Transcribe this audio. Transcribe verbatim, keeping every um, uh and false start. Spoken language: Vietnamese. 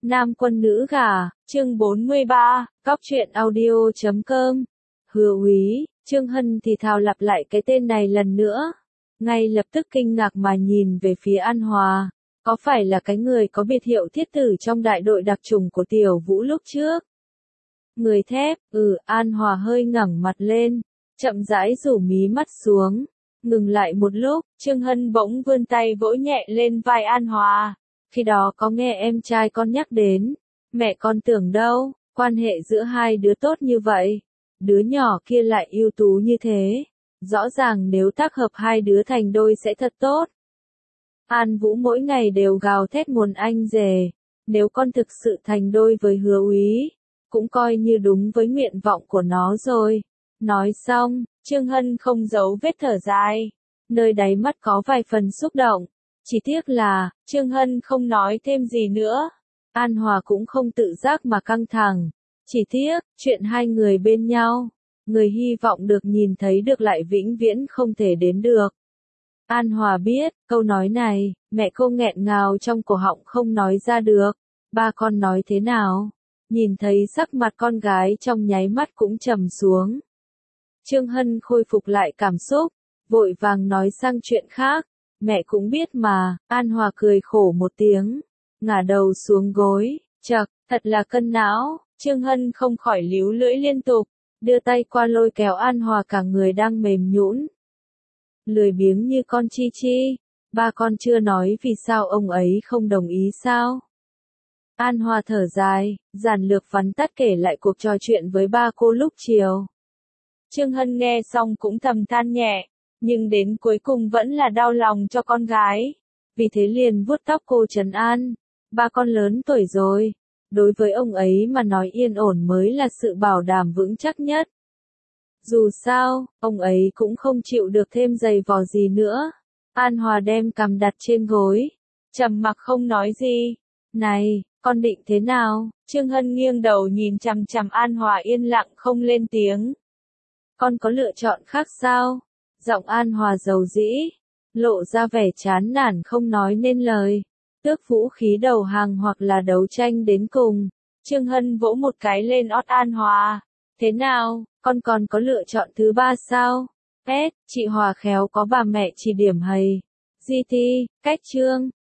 Nam quân nữ gả, chương bốn mươi ba, cóc truyện audio chấm com. Hứa úy, Trương Hân thì thào lặp lại cái tên này lần nữa. Ngay lập tức kinh ngạc mà nhìn về phía An Hòa. Có phải là cái người có biệt hiệu thiết tử trong đại đội đặc trùng của Tiểu Vũ lúc trước? Người thép, ừ, An Hòa hơi ngẩng mặt lên, chậm rãi rủ mí mắt xuống. Ngừng lại một lúc, Trương Hân bỗng vươn tay vỗ nhẹ lên vai An Hòa. Khi đó có nghe em trai con nhắc đến, mẹ con tưởng đâu, quan hệ giữa hai đứa tốt như vậy, đứa nhỏ kia lại ưu tú như thế, rõ ràng nếu tác hợp hai đứa thành đôi sẽ thật tốt. An Vũ mỗi ngày đều gào thét nguồn anh rể, nếu con thực sự thành đôi với Hứa úy, cũng coi như đúng với nguyện vọng của nó rồi. Nói xong, Trương Hân không giấu vết thở dài, nơi đáy mắt có vài phần xúc động. Chỉ tiếc là, Trương Hân không nói thêm gì nữa. An Hòa cũng không tự giác mà căng thẳng. Chỉ tiếc, chuyện hai người bên nhau, người hy vọng được nhìn thấy được lại vĩnh viễn không thể đến được. An Hòa biết, câu nói này, mẹ cô nghẹn ngào trong cổ họng không nói ra được. Ba con nói thế nào? Nhìn thấy sắc mặt con gái trong nháy mắt cũng trầm xuống. Trương Hân khôi phục lại cảm xúc, vội vàng nói sang chuyện khác. Mẹ cũng biết mà, An Hòa cười khổ một tiếng, ngả đầu xuống gối, chậc, thật là cân não. Trương Hân không khỏi líu lưỡi liên tục, đưa tay qua lôi kéo An Hòa cả người đang mềm nhũn. Lười biếng như con Chi Chi, ba con chưa nói vì sao ông ấy không đồng ý sao? An Hòa thở dài, giản lược vắn tắt kể lại cuộc trò chuyện với ba cô lúc chiều. Trương Hân nghe xong cũng thầm than nhẹ, nhưng đến cuối cùng vẫn là đau lòng cho con gái. Vì thế liền vuốt tóc cô trấn an, ba con lớn tuổi rồi, đối với ông ấy mà nói yên ổn mới là sự bảo đảm vững chắc nhất. Dù sao, ông ấy cũng không chịu được thêm giày vò gì nữa. An Hòa đem cằm đặt trên gối, trầm mặc không nói gì. Này, con định thế nào? Trương Hân nghiêng đầu nhìn chằm chằm An Hòa yên lặng không lên tiếng. Con có lựa chọn khác sao? Giọng An Hòa dầu dĩ, lộ ra vẻ chán nản không nói nên lời. Tước vũ khí đầu hàng hoặc là đấu tranh đến cùng. Trương Hân vỗ một cái lên ót An Hòa. Thế nào, con còn có lựa chọn thứ ba sao? Pét, chị Hòa khéo có bà mẹ chỉ điểm hầy. Di Ti, cách Trương.